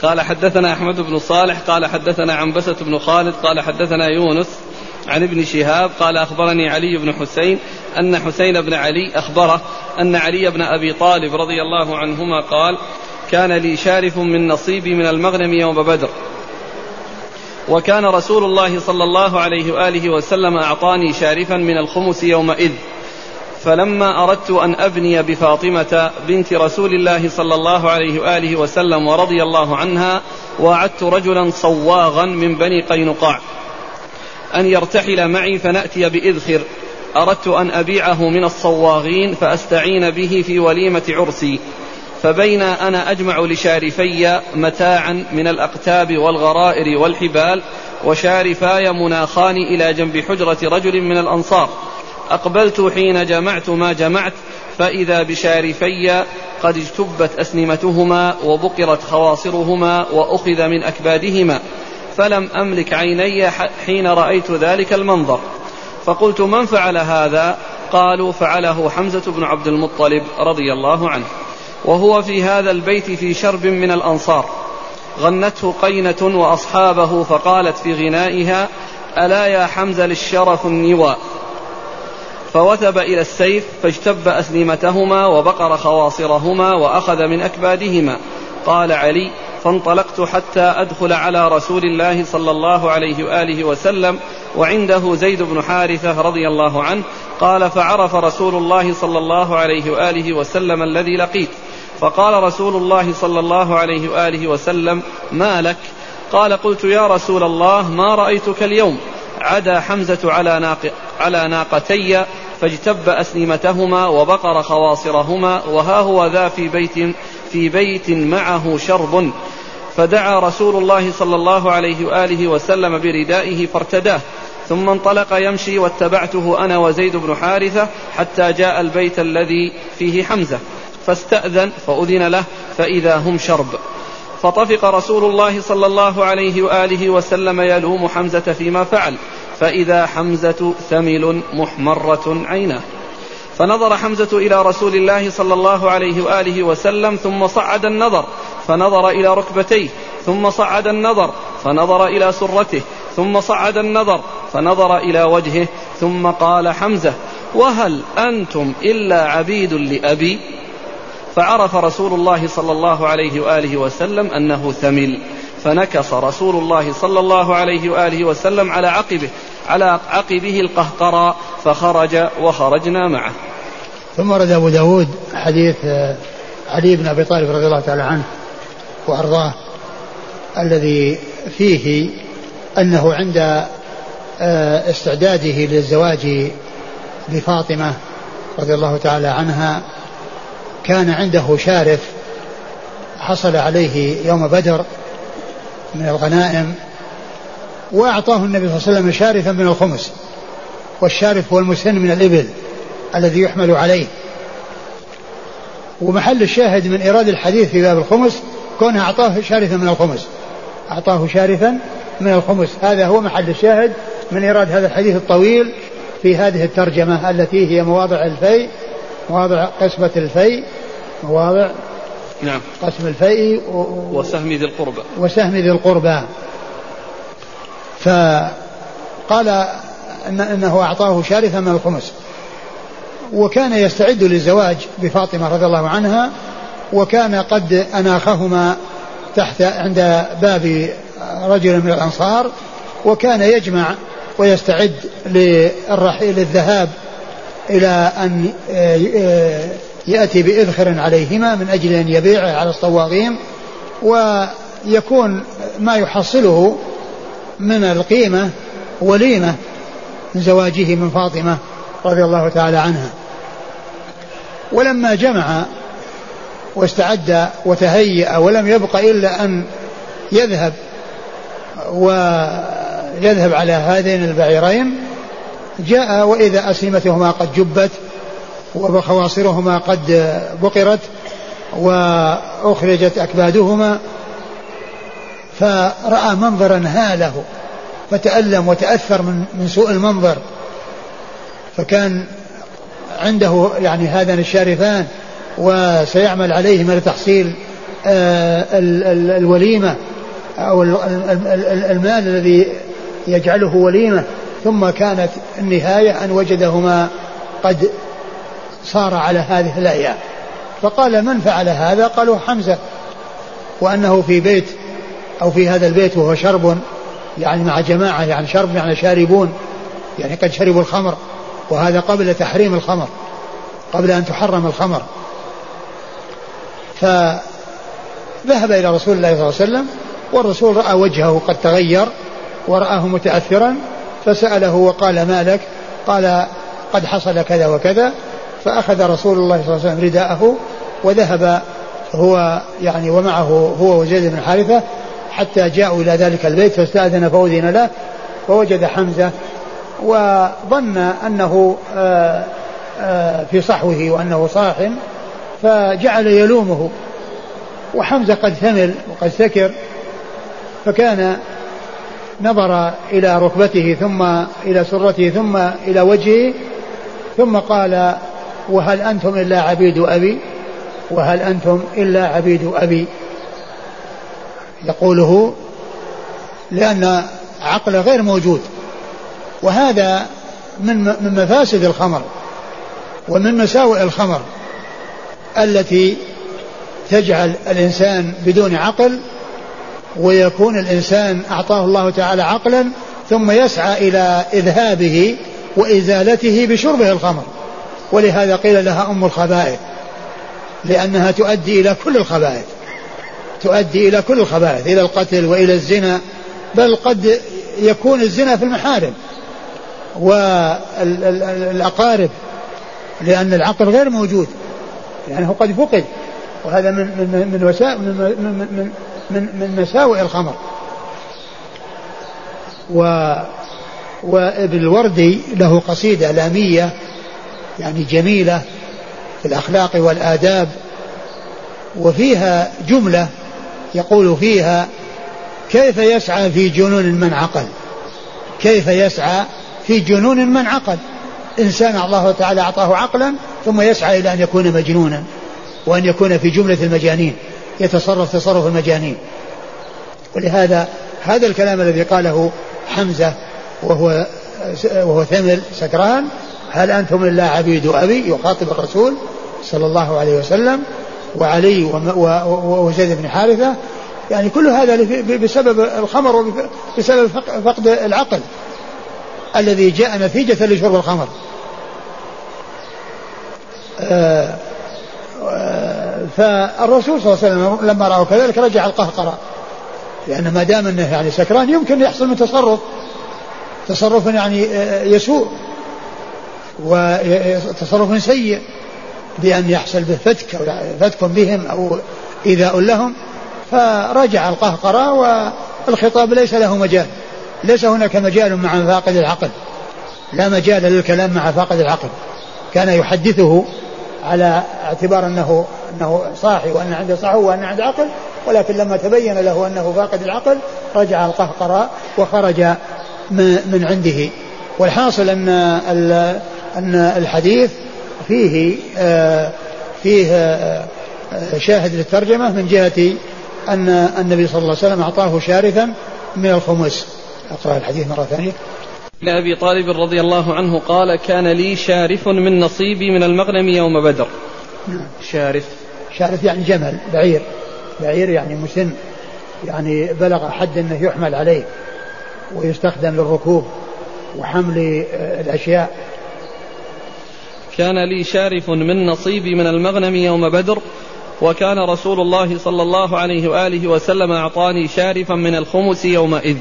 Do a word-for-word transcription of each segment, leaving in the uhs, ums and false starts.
قال حدثنا أحمد بن صالح قال حدثنا عنبسة بن خالد قال حدثنا يونس عن ابن شهاب قال أخبرني علي بن حسين أن حسين بن علي أخبره أن علي بن أبي طالب رضي الله عنهما قال كان لي شارف من نصيبي من المغنم يوم بدر، وكان رسول الله صلى الله عليه وآله وسلم أعطاني شارفا من الخمس يومئذ، فلما أردت أن أبني بفاطمة بنت رسول الله صلى الله عليه وآله وسلم ورضي الله عنها، وأعدت رجلا صواغا من بني قينقاع أن يرتحل معي فنأتي بإذخر، أردت أن أبيعه من الصواغين فأستعين به في وليمة عرسي، فبين أنا أجمع لشارفي متاعا من الأقتاب والغرائر والحبال وشارفاي مناخان إلى جنب حجرة رجل من الأنصار، أقبلت حين جمعت ما جمعت فإذا بشارفي قد اجتبت أسنمتهما وبقرت خواصرهما وأخذ من أكبادهما، فلم أملك عيني حين رأيت ذلك المنظر، فقلت من فعل هذا؟ قالوا فعله حمزة بن عبد المطلب رضي الله عنه، وهو في هذا البيت في شرب من الأنصار، غنته قينة وأصحابه فقالت في غنائها ألا يا حمزة للشرف النوى، فوثب إلى السيف فاجتب أسنمتهما وبقر خواصرهما وأخذ من أكبادهما. قال علي فانطلقت حتى أدخل على رسول الله صلى الله عليه وآله وسلم وعنده زيد بن حارثة رضي الله عنه، قال فعرف رسول الله صلى الله عليه وآله وسلم الذي لقيت، فقال رسول الله صلى الله عليه وآله وسلم ما لك؟ قال قلت يا رسول الله ما رأيتك اليوم، عدا حمزة على, ناق على ناقتي فاجتب أسنمتهما وبقر خواصرهما، وها هو ذا في بيت, في بيت معه شرب، فدعا رسول الله صلى الله عليه وآله وسلم بردائه فارتداه، ثم انطلق يمشي واتبعته أنا وزيد بن حارثة حتى جاء البيت الذي فيه حمزة، فاستأذن فأذن له فإذا هم شرب، فطفق رسول الله صلى الله عليه وآله وسلم يلوم حمزة فيما فعل، فإذا حمزة ثمل محمرة عيناه، فنظر حمزة إلى رسول الله صلى الله عليه وآله وسلم ثم صعد النظر فنظر إلى ركبتيه، ثم صعد النظر فنظر إلى سرته، ثم صعد النظر فنظر إلى وجهه، ثم قال حمزة وهل أنتم إلا عبيد لأبي؟ فعرف رسول الله صلى الله عليه وآله وسلم أنه ثمل، فنكص رسول الله صلى الله عليه وآله وسلم على عقبه على عقبه القهقرى فخرج وخرجنا معه. ثم ورد أبو داود حديث علي بن أبي طالب رضي الله تعالى عنه وأرضاه الذي فيه أنه عند استعداده للزواج بفاطمة رضي الله تعالى عنها كان عنده شارف حصل عليه يوم بدر من الغنائم، وأعطاه النبي صلى الله عليه وسلم شارفا من الخمس، والشارف هو المسن من الإبل الذي يحمل عليه. ومحل الشاهد من إيراد الحديث في باب الخمس كونه أعطاه شارفا من الخمس، أعطاه شارفا من الخمس، هذا هو محل الشاهد من إيراد هذا الحديث الطويل في هذه الترجمة التي هي مواضع الفيء، مواضع قسمة الفيء، مواضع نعم قسم الفيء و... وسهم ذي القربى وسهم ذي القربى. فقال إن أنه أعطاه شارفا من الخمس، وكان يستعد للزواج بفاطمة رضي الله عنها، وكان قد أناخهما تحت عند باب رجل من الأنصار، وكان يجمع ويستعد للرحيل الذهاب إلى أن يأتي بإذخر عليهما من أجل أن يبيع على الصواغين، ويكون ما يحصله من القيمة وليمة من زواجه من فاطمة رضي الله تعالى عنها. ولما جمع واستعد وتهيأ ولم يبق إلا أن يذهب ويذهب على هذين البعيرين، جاء وإذا أسلمتهما قد جبت وخواصرهما قد بقرت وأخرجت أكبادهما، فرأى منظرا هاله فتألم وتأثر من, من سوء المنظر، فكان عنده يعني هذان الشارفان وسيعمل عليهما لتحصيل الوليمة أو المال الذي يجعله وليمة، ثم كانت النهاية أن وجدهما قد صار على هذه الأيام، فقال من فعل هذا؟ قالوا حمزة، وأنه في بيت أو في هذا البيت وهو شرب يعني مع جماعة، يعني شرب يعني شاربون، يعني قد شربوا الخمر، وهذا قبل تحريم الخمر، قبل أن تحرم الخمر. فذهب إلى رسول الله صلى الله عليه وسلم، والرسول رأى وجهه قد تغير ورآه متأثرا، فسأله وقال ما لك؟ قال قد حصل كذا وكذا. فأخذ رسول الله صلى الله عليه وسلم رداءه وذهب هو يعني ومعه هو وزيد بن حارثة حتى جاءوا إلى ذلك البيت، فاستأذن فأذن له، فوجد حمزة وظن أنه آآ آآ في صحوه وأنه صاح، فجعل يلومه، وحمزة قد ثمل وقد سكر، فكان نظر إلى ركبته ثم إلى سرته ثم إلى وجهه، ثم قال وهل أنتم إلا عبيد أبي؟ وهل أنتم إلا عبيد أبي؟ يقوله لأن عقله غير موجود، وهذا من من مفاسد الخمر ومن مساوئ الخمر التي تجعل الإنسان بدون عقل، ويكون الإنسان أعطاه الله تعالى عقلا ثم يسعى إلى إذهابه وإزالته بشربه الخمر. ولهذا قيل لها أم الخبائث، لأنها تؤدي إلى كل الخبائث، تؤدي إلى كل الخبائث، إلى القتل وإلى الزنا، بل قد يكون الزنا في المحارم والأقارب، لأن العقل غير موجود، يعني هو قد فقد، وهذا من من من وسائل من من من, من مساوئ الخمر. و وابن الوردي له قصيدة لامية يعني جميلة في الأخلاق والآداب، وفيها جملة يقول فيها كيف يسعى في جنون من عقل، كيف يسعى في جنون من عقل، إنسان الله تعالى أعطاه عقلا ثم يسعى إلى أن يكون مجنونا وأن يكون في جملة المجانين، يتصرف تصرف المجانين. ولهذا هذا الكلام الذي قاله حمزة وهو وهو ثمل سكران، هل أنتم إلا عبيد أبي، يخاطب الرسول صلى الله عليه وسلم وعلي وزيد بن حارثة، يعني كل هذا بسبب الخمر وبسبب فقد العقل الذي جاء نتيجة لشرب الخمر. آآ آآ فالرسول صلى الله عليه وسلم لما رأوا كذلك رجع القهقرة، لأن ما دام أنه يعني سكران يمكن يحصل من تصرف تصرف يعني يسوء وتصرف سيء، بأن يحصل به فتك أو فتك بهم أو إيذاء لهم، فرجع القهقرة والخطاب ليس له مجال، ليس هناك مجال مع فاقد العقل، لا مجال للكلام مع فاقد العقل. كان يحدثه على اعتبار أنه أنه صاحي وأن عنده صحو وأن عنده عقل، ولكن لما تبين له أنه فاقد العقل رجع القهقرة وخرج من عنده. والحاصل أن أن الحديث فيه فيه شاهد للترجمة من جهة أن النبي صلى الله عليه وسلم أعطاه شارفا من الخمس. أقرأ الحديث مرة ثانية. لأبي طالب رضي الله عنه قال كان لي شارف من نصيبي من المغنم يوم بدر. شارف شارف يعني جمل، بعير، بعير يعني مسن، يعني بلغ حد أنه يحمل عليه ويستخدم للركوب وحمل الأشياء. كان لي شارف من نصيبي من المغنم يوم بدر، وكان رسول الله صلى الله عليه وآله وسلم أعطاني شارفا من الخمس يومئذ.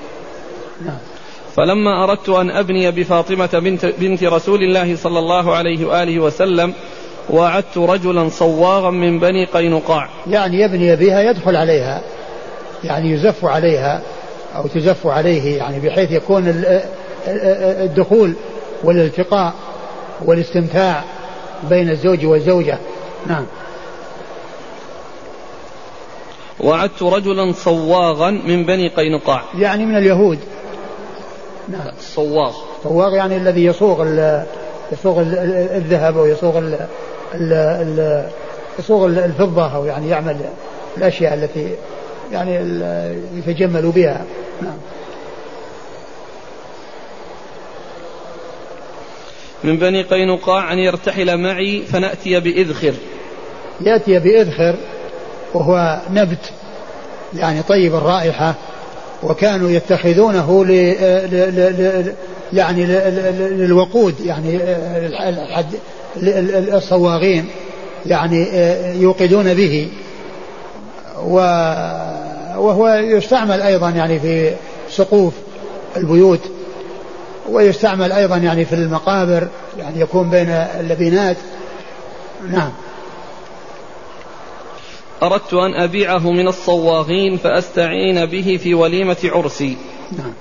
فلما أردت أن أبني بفاطمة بنت, بنت رسول الله صلى الله عليه وآله وسلم وعدت رجلا صواغا من بني قينقاع، يعني يبني بها يدخل عليها، يعني يزف عليها أو تزف عليه، يعني بحيث يكون الدخول والالتقاء والاستمتاع بين الزوج والزوجة. نعم. وعدت رجلا صواغا من بني قينقاع، يعني من اليهود. نعم. صواغ صواغ يعني الذي يصوغ يصوغ الذهب أو يصوغ ال يصوغ الفضة، أو يعني يعمل الأشياء التي يعني يتجمل بها. نعم. من بني قينقاع أن يرتحل معي فنأتي بإذخر. يأتي بإذخر وهو نبت يعني طيب الرائحة، وكانوا يتخذونه ل يعني للوقود، يعني الصواغين يعني يوقدون به، وهو يستعمل أيضا يعني في سقوف البيوت، ويستعمل أيضا يعني في المقابر، يعني يكون بين اللبنات. نعم. أردت أن أبيعه من الصواغين فأستعين به في وليمة عرسي. نعم.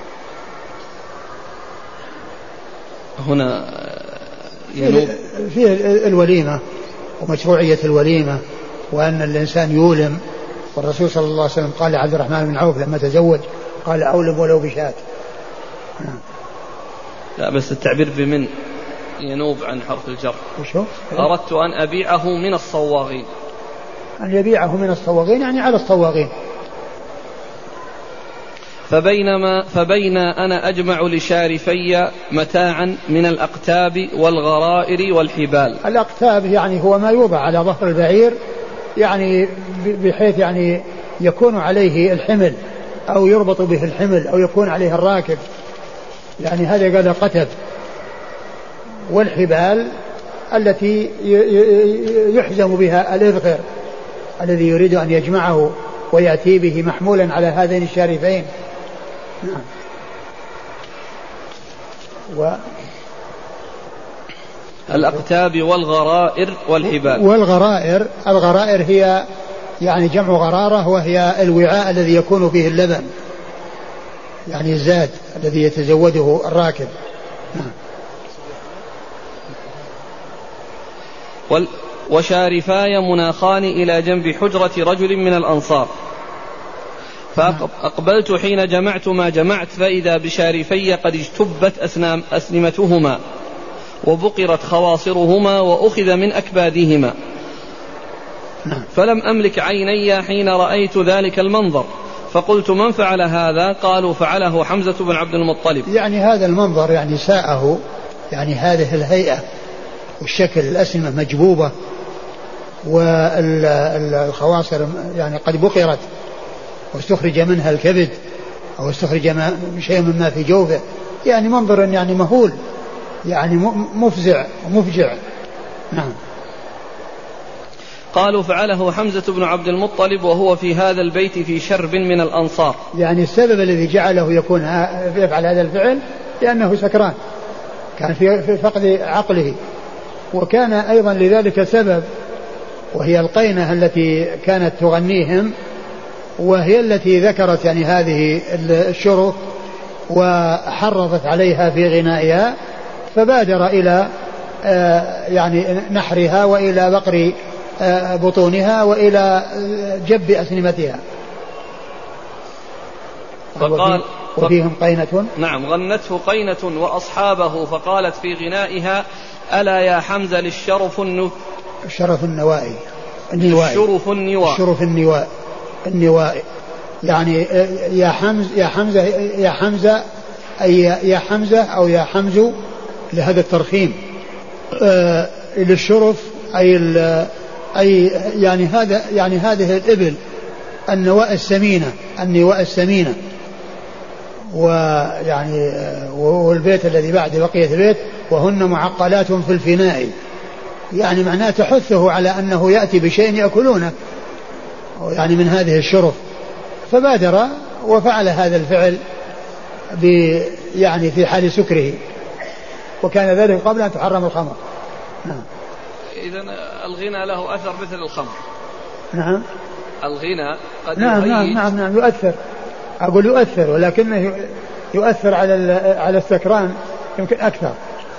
هنا ينوب فيه الوليمة ومشروعية الوليمة، وأن الإنسان يولم، والرسول صلى الله عليه وسلم قال لعبد الرحمن بن عوف لما تزوج قال أولم ولو بشاة. نعم. لا بس التعبير بمن ينوب عن حرف الجر. وشو؟ أردت أن أبيعه من الصواغين، أن يبيعه من الصواغين يعني على الصواغين. فبينما فبين أنا أجمع لشارفي متاعا من الأقتاب والغرائر والحبال. الأقتاب يعني هو ما يوضع على ظهر البعير، يعني بحيث يعني يكون عليه الحمل أو يربط به الحمل أو يكون عليه الراكب، يعني هذا قال قتب. والحبال التي يحزم بها الإذخر الذي يريد أن يجمعه ويأتي به محمولا على هذين الشارفين. نعم. و الأقتاب والغرائر والحبال. والغرائر، الغرائر هي يعني جمع غرارة، وهي الوعاء الذي يكون فيه اللبن، يعني الزاد الذي يتزوده الراكب. نعم. وال وشارفاي مناخان إلى جنب حجرة رجل من الأنصار، فأقبلت حين جمعت ما جمعت فإذا بشارفي قد اجتبت أسنام أسنمتهما وبقرت خواصرهما وأخذ من أكبادهما، فلم أملك عيني حين رأيت ذلك المنظر، فقلت من فعل هذا؟ قالوا فعله حمزة بن عبد المطلب. يعني هذا المنظر يعني ساءه، يعني هذه الهيئة والشكل، الأسنمة مجبوبة والخواصر يعني قد بقرت واستخرج منها الكبد أو استخرج شيء مما في جوفه، يعني منظر يعني مهول، يعني مفزع ومفجع. نعم. قالوا فعله حمزة بن عبد المطلب وهو في هذا البيت في شرب من الأنصار. يعني السبب الذي جعله يكون يفعل هذا الفعل لأنه سكران، كان في فقد عقله، وكان أيضا لذلك سبب، وهي القينة التي كانت تغنيهم، وهي التي ذكرت يعني هذه الشرف وحرضت عليها في غنائها، فبادر إلى يعني نحرها وإلى بقر بطونها وإلى جب أسنمتها. فقال وفيهم قينة. نعم. غنته قينة وأصحابه فقالت في غنائها ألا يا حمزة للشرف النو الشرف النوائي النوائي الشرف النواء الشرف النواء النوائي يعني يا حمزة يا حمزة يا حمزة أي يا حمزة أو يا حمزو لهذا الترخيم. آه للشرف أي أي يعني هذا يعني هذه الإبل النواء السمينة النواء السمينة، ويعني والبيت الذي بعد بقية البيت وهن معقلات في الفناء، يعني معناه تحثه على أنه يأتي بشيء يأكلونه يعني من هذه الشرف، فبادر وفعل هذا الفعل يعني في حال سكره، وكان ذلك قبل أن تحرم الخمر. نعم. إذن الغنى له أثر مثل الخمر. نعم. الغنى قد نعم نعم نعم نعم يؤثر، أقول يؤثر، ولكنه يؤثر على على السكران يمكن أكثر.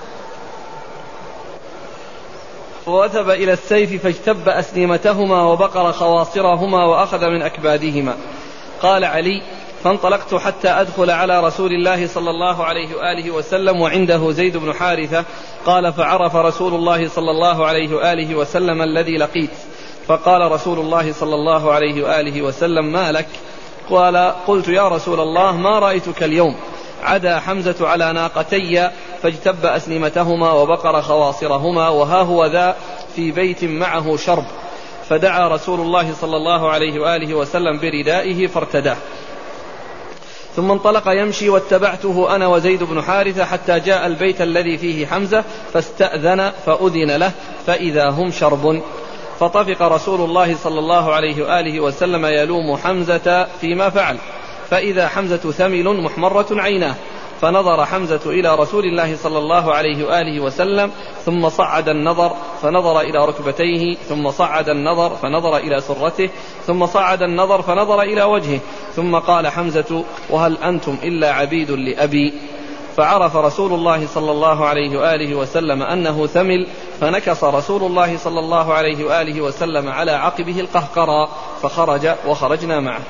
ووثب إلى السيف فاجتب أسنمتهما وبقر خواصرهما وأخذ من أكبادهما. قال علي فانطلقت حتى أدخل على رسول الله صلى الله عليه وآله وسلم وعنده زيد بن حارثة. قال فعرف رسول الله صلى الله عليه وآله وسلم الذي لقيت، فقال رسول الله صلى الله عليه وآله وسلم: ما لك؟ قال: قلت: يا رسول الله، ما رأيتك اليوم. عدا حمزة على ناقتي فاجتب أسنمتهما وبقر خواصرهما، وها هو ذا في بيت معه شرب. فدعا رسول الله صلى الله عليه وآله وسلم بردائه فارتداه، ثم انطلق يمشي واتبعته أنا وزيد بن حارثة حتى جاء البيت الذي فيه حمزة فاستأذن فأذن له فإذا هم شرب. فطفق رسول الله صلى الله عليه وآله وسلم يلوم حمزة فيما فعل، فإذا حمزة ثمل محمرة عيناه، فنظر حمزة إلى رسول الله صلى الله عليه وآله وسلم ثم صعد النظر فنظر إلى ركبتيه، ثم صعد النظر فنظر إلى سرته، ثم صعد النظر فنظر إلى وجهه، ثم قال حمزة: وهل أنتم إلا عبيد لأبي؟ فعرف رسول الله صلى الله عليه وآله وسلم أنه ثمل، فنكص رسول الله صلى الله عليه وآله وسلم على عقبه القهقرى فخرج وخرجنا معه.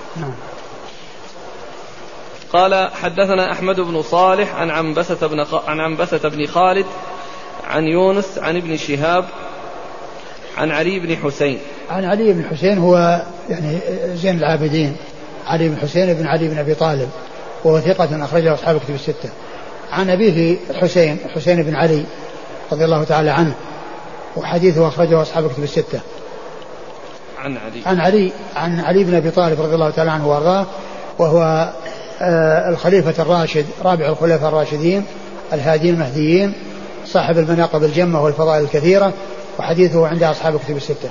قال: حدثنا أحمد بن صالح عن عنبسة بن, عن عنبسة بن خالد عن يونس عن ابن شهاب عن علي بن حسين. عن علي بن حسين هو يعني زين العابدين، علي بن حسين بن علي بن أبي طالب، وهو ثقة أخرجه أصحاب كتب الستة. عن أبيه الحسين الحسين بن علي رضي الله تعالى عنه، وحديثه أخرجه أصحاب كتب الستة. عن علي عن علي عن علي بن أبي طالب رضي الله تعالى عنه وأرضاه، وهو آه الخليفة الراشد رابع الخلفاء الراشدين الهادين المهديين، صاحب المناقب الجمة والفضائل الكثيرة، وحديثه عند أصحاب كتب الستة.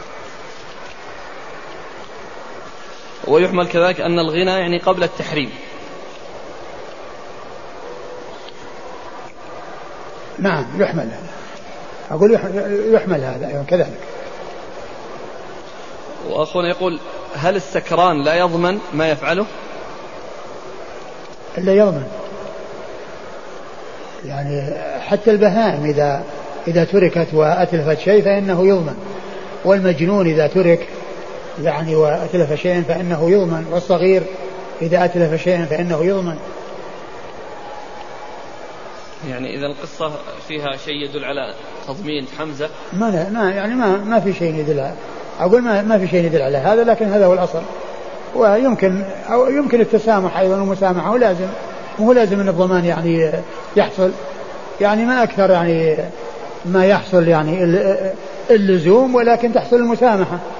ويحمل كذلك أن الغنى يعني قبل التحريم. نعم يحمل هذا، أقول يحمل هذا كذلك. وأخونا يقول: هل السكران لا يضمن ما يفعله؟ إلا يضمن، يعني حتى البهائم إذا إذا تركت وأتلفت شيء فإنه يضمن، والمجنون إذا ترك يعني وأتلف شيئا فإنه يضمن، والصغير إذا أتلف شيئا فإنه يضمن. يعني إذا القصة فيها شيء يدل على تضمين حمزة ما ما يعني ما ما في شيء يدل على، أقول ما ما في شيء يدل على هذا، لكن هذا هو الأصل. ويمكن أو يمكن التسامح أيضا والمسامحة، ولازم مو لازم أن الضمان يعني يحصل، يعني ما أكثر يعني ما يحصل يعني اللزوم، ولكن تحصل المسامحة.